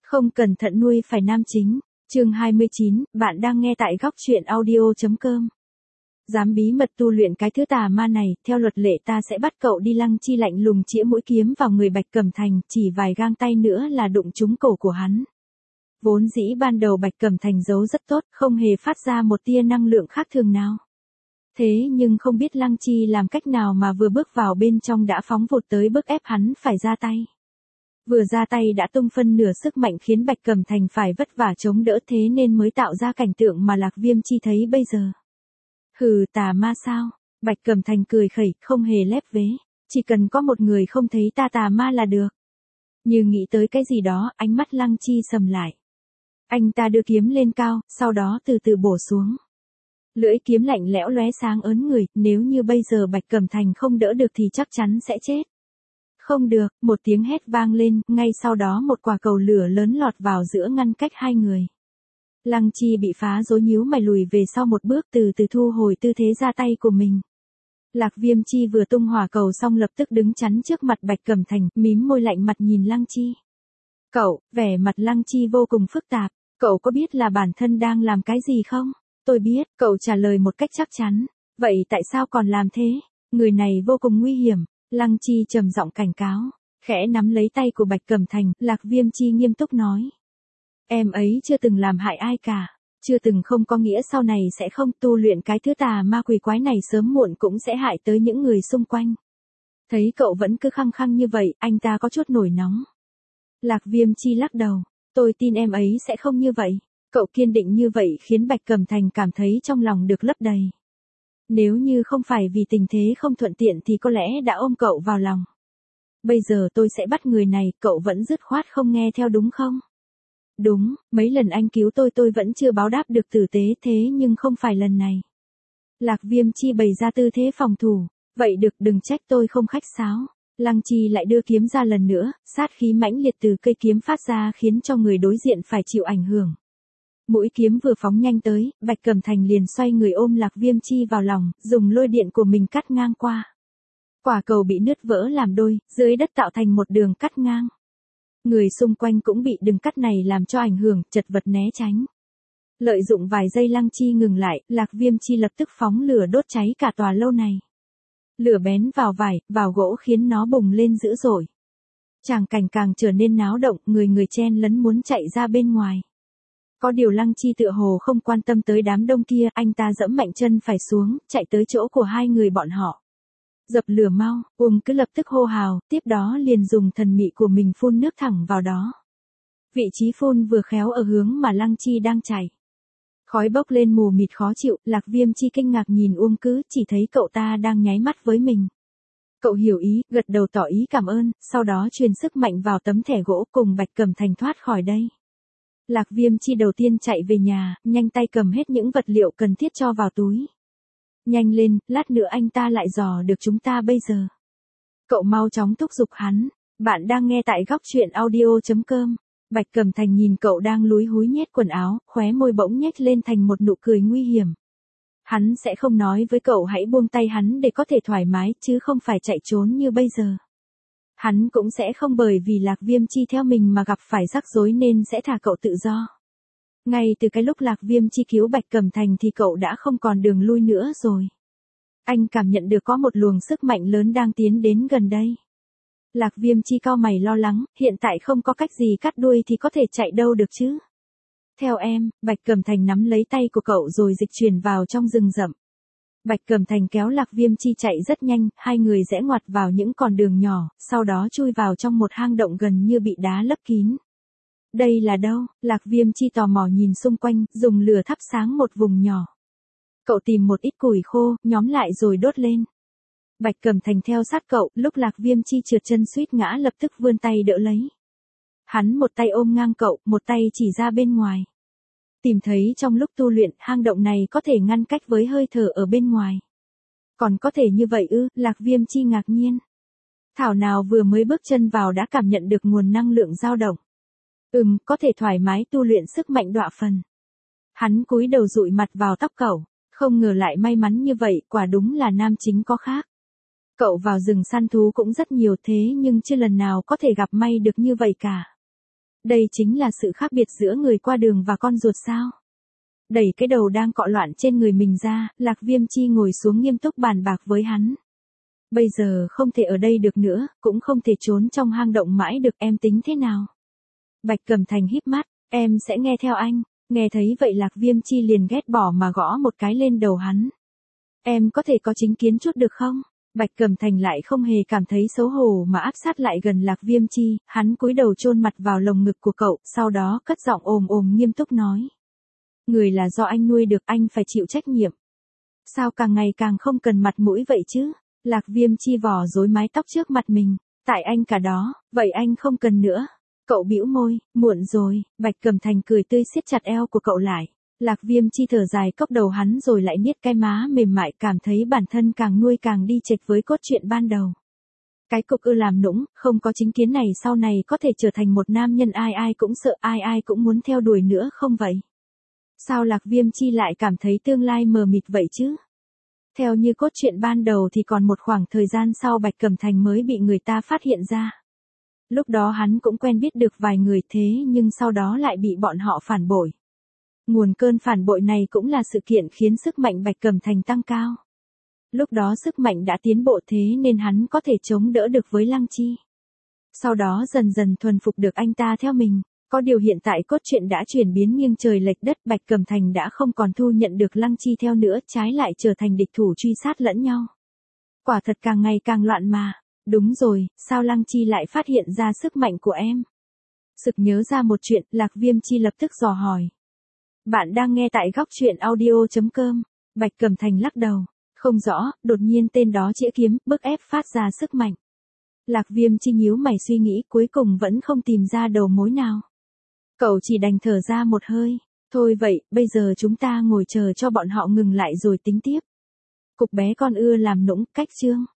Không cẩn thận nuôi phải nam chính. Chương 29, bạn đang nghe tại góc truyện audio.com. Dám bí mật tu luyện cái thứ tà ma này, theo luật lệ ta sẽ bắt cậu đi. Lăng Chi lạnh lùng chĩa mũi kiếm vào người Bạch Cẩm Thành, chỉ vài gang tay nữa là đụng trúng cổ của hắn. Vốn dĩ ban đầu Bạch Cẩm Thành giấu rất tốt, không hề phát ra một tia năng lượng khác thường nào. Thế nhưng không biết Lăng Chi làm cách nào mà vừa bước vào bên trong đã phóng vụt tới bức ép hắn phải ra tay. Vừa ra tay đã tung phân nửa sức mạnh khiến Bạch Cẩm Thành phải vất vả chống đỡ, thế nên mới tạo ra cảnh tượng mà Lạc Viêm Chi thấy bây giờ. Hừ, tà ma sao? Bạch Cẩm Thành cười khẩy, không hề lép vế. Chỉ cần có một người không thấy ta tà ma là được. Như nghĩ tới cái gì đó, ánh mắt Lăng Chi sầm lại. Anh ta đưa kiếm lên cao, sau đó từ từ bổ xuống. Lưỡi kiếm lạnh lẽo lóe sáng ớn người, nếu như bây giờ Bạch Cẩm Thành không đỡ được thì chắc chắn sẽ chết. Không được, một tiếng hét vang lên, ngay sau đó một quả cầu lửa lớn lọt vào giữa ngăn cách hai người. Lăng Chi bị phá rối, nhíu mày lùi về sau một bước, từ từ thu hồi tư thế ra tay của mình. Lạc Viêm Chi vừa tung hỏa cầu xong lập tức đứng chắn trước mặt Bạch Cẩm Thành, mím môi lạnh mặt nhìn Lăng Chi. Cậu, vẻ mặt Lăng Chi vô cùng phức tạp, cậu có biết là bản thân đang làm cái gì không? Tôi biết, cậu trả lời một cách chắc chắn. Vậy tại sao còn làm thế? Người này vô cùng nguy hiểm. Lăng Chi trầm giọng cảnh cáo, khẽ nắm lấy tay của Bạch Cẩm Thành, Lạc Viêm Chi nghiêm túc nói. Em ấy chưa từng làm hại ai cả, chưa từng không có nghĩa sau này sẽ không. Tu luyện cái thứ tà ma quỷ quái này sớm muộn cũng sẽ hại tới những người xung quanh. Thấy cậu vẫn cứ khăng khăng như vậy, anh ta có chút nổi nóng. Lạc Viêm Chi lắc đầu, tôi tin em ấy sẽ không như vậy. Cậu kiên định như vậy khiến Bạch Cẩm Thành cảm thấy trong lòng được lấp đầy. Nếu như không phải vì tình thế không thuận tiện thì có lẽ đã ôm cậu vào lòng. Bây giờ tôi sẽ bắt người này, cậu vẫn dứt khoát không nghe theo đúng không? Đúng, mấy lần anh cứu tôi vẫn chưa báo đáp được tử tế, thế nhưng không phải lần này. Lạc Viêm Chi bày ra tư thế phòng thủ, vậy được, đừng trách tôi không khách sáo. Lăng Chi lại đưa kiếm ra lần nữa, sát khí mãnh liệt từ cây kiếm phát ra khiến cho người đối diện phải chịu ảnh hưởng. Mũi kiếm vừa phóng nhanh tới, Bạch Cẩm Thành liền xoay người ôm Lạc Viêm Chi vào lòng, dùng lôi điện của mình cắt ngang qua. Quả cầu bị nứt vỡ làm đôi, dưới đất tạo thành một đường cắt ngang. Người xung quanh cũng bị đường cắt này làm cho ảnh hưởng, chật vật né tránh. Lợi dụng vài giây Lăng Chi ngừng lại, Lạc Viêm Chi lập tức phóng lửa đốt cháy cả tòa lâu này. Lửa bén vào vải, vào gỗ khiến nó bùng lên dữ dội. Tràng cảnh càng trở nên náo động, người chen lấn muốn chạy ra bên ngoài. Có điều Lăng Chi tựa hồ không quan tâm tới đám đông kia, anh ta giẫm mạnh chân phải xuống, chạy tới chỗ của hai người bọn họ. Dập lửa mau, cứ lập tức hô hào, tiếp đó liền dùng thần mị của mình phun nước thẳng vào đó. Vị trí phun vừa khéo ở hướng mà Lăng Chi đang chạy. Khói bốc lên mù mịt khó chịu, Lạc Viêm Chi kinh ngạc nhìn Cứ, chỉ thấy cậu ta đang nháy mắt với mình. Cậu hiểu ý, gật đầu tỏ ý cảm ơn, sau đó truyền sức mạnh vào tấm thẻ gỗ cùng Bạch Cẩm Thành thoát khỏi đây. Lạc Viêm Chi đầu tiên chạy về nhà, nhanh tay cầm hết những vật liệu cần thiết cho vào túi. Nhanh lên, lát nữa anh ta lại dò được chúng ta bây giờ. Cậu mau chóng thúc giục hắn. Bạn đang nghe tại góc truyện audio.com. Bạch Cẩm Thành nhìn cậu đang lúi húi nhét quần áo, khóe môi bỗng nhếch lên thành một nụ cười nguy hiểm. Hắn sẽ không nói với cậu hãy buông tay hắn để có thể thoải mái, chứ không phải chạy trốn như bây giờ. Hắn cũng sẽ không bởi vì Lạc Viêm Chi theo mình mà gặp phải rắc rối nên sẽ thả cậu tự do. Ngay từ cái lúc Lạc Viêm Chi cứu Bạch Cẩm Thành thì cậu đã không còn đường lui nữa rồi. Anh cảm nhận được có một luồng sức mạnh lớn đang tiến đến gần đây. Lạc Viêm Chi cau mày lo lắng, hiện tại không có cách gì cắt đuôi thì có thể chạy đâu được chứ. Theo em, Bạch Cẩm Thành nắm lấy tay của cậu rồi dịch chuyển vào trong rừng rậm. Bạch Cẩm Thành kéo Lạc Viêm Chi chạy rất nhanh, hai người rẽ ngoặt vào những con đường nhỏ, sau đó chui vào trong một hang động gần như bị đá lấp kín. Đây là đâu? Lạc Viêm Chi tò mò nhìn xung quanh, dùng lửa thắp sáng một vùng nhỏ. Cậu tìm một ít củi khô, nhóm lại rồi đốt lên. Bạch Cẩm Thành theo sát cậu, lúc Lạc Viêm Chi trượt chân suýt ngã lập tức vươn tay đỡ lấy. Hắn một tay ôm ngang cậu, một tay chỉ ra bên ngoài. Tìm thấy trong lúc tu luyện, hang động này có thể ngăn cách với hơi thở ở bên ngoài. Còn có thể như vậy ư? Lạc Viêm Chi ngạc nhiên. Thảo nào vừa mới bước chân vào đã cảm nhận được nguồn năng lượng dao động. Có thể thoải mái tu luyện sức mạnh đọa phần. Hắn cúi đầu dụi mặt vào tóc cậu, không ngờ lại may mắn như vậy, quả đúng là nam chính có khác. Cậu vào rừng săn thú cũng rất nhiều thế nhưng chưa lần nào có thể gặp may được như vậy cả. Đây chính là sự khác biệt giữa người qua đường và con ruột sao? Đẩy cái đầu đang cọ loạn trên người mình ra, Lạc Viêm Chi ngồi xuống nghiêm túc bàn bạc với hắn. Bây giờ không thể ở đây được nữa, cũng không thể trốn trong hang động mãi được, em tính thế nào? Bạch Cẩm Thành híp mắt, em sẽ nghe theo anh. Nghe thấy vậy Lạc Viêm Chi liền ghét bỏ mà gõ một cái lên đầu hắn. Em có thể có chính kiến chút được không? Bạch Cẩm Thành lại không hề cảm thấy xấu hổ mà áp sát lại gần Lạc Viêm Chi, hắn cúi đầu chôn mặt vào lồng ngực của cậu, sau đó cất giọng ồm ồm nghiêm túc nói. Người là do anh nuôi được, anh phải chịu trách nhiệm. Sao càng ngày càng không cần mặt mũi vậy chứ? Lạc Viêm Chi vò rối mái tóc trước mặt mình. Tại anh cả đó, vậy anh không cần nữa. Cậu bĩu môi, muộn rồi. Bạch Cẩm Thành cười tươi siết chặt eo của cậu lại. Lạc Viêm Chi thở dài cốc đầu hắn rồi lại niết cái má mềm mại, cảm thấy bản thân càng nuôi càng đi chệch với cốt truyện ban đầu. Cái cục làm nũng, không có chính kiến này sau này có thể trở thành một nam nhân ai ai cũng sợ, ai ai cũng muốn theo đuổi nữa không vậy? Sao Lạc Viêm Chi lại cảm thấy tương lai mờ mịt vậy chứ? Theo như cốt truyện ban đầu thì còn một khoảng thời gian sau Bạch Cẩm Thành mới bị người ta phát hiện ra. Lúc đó hắn cũng quen biết được vài người thế nhưng sau đó lại bị bọn họ phản bội. Nguồn cơn phản bội này cũng là sự kiện khiến sức mạnh Bạch Cẩm Thành tăng cao. Lúc đó sức mạnh đã tiến bộ thế nên hắn có thể chống đỡ được với Lăng Chi. Sau đó dần dần thuần phục được anh ta theo mình. Có điều hiện tại cốt truyện đã chuyển biến nghiêng trời lệch đất, Bạch Cẩm Thành đã không còn thu nhận được Lăng Chi theo nữa, trái lại trở thành địch thủ truy sát lẫn nhau. Quả thật càng ngày càng loạn mà. Đúng rồi, sao Lăng Chi lại phát hiện ra sức mạnh của em? Sực nhớ ra một chuyện, Lạc Viêm Chi lập tức dò hỏi. Bạn đang nghe tại góc truyện audio.com. Bạch Cẩm Thành lắc đầu. Không rõ, đột nhiên tên đó chĩa kiếm, bức ép phát ra sức mạnh. Lạc Viêm Chi nhíu mày suy nghĩ, cuối cùng vẫn không tìm ra đầu mối nào. Cậu chỉ đành thở ra một hơi. Thôi vậy, bây giờ chúng ta ngồi chờ cho bọn họ ngừng lại rồi tính tiếp. Cục bé con ưa làm nũng, cách chương.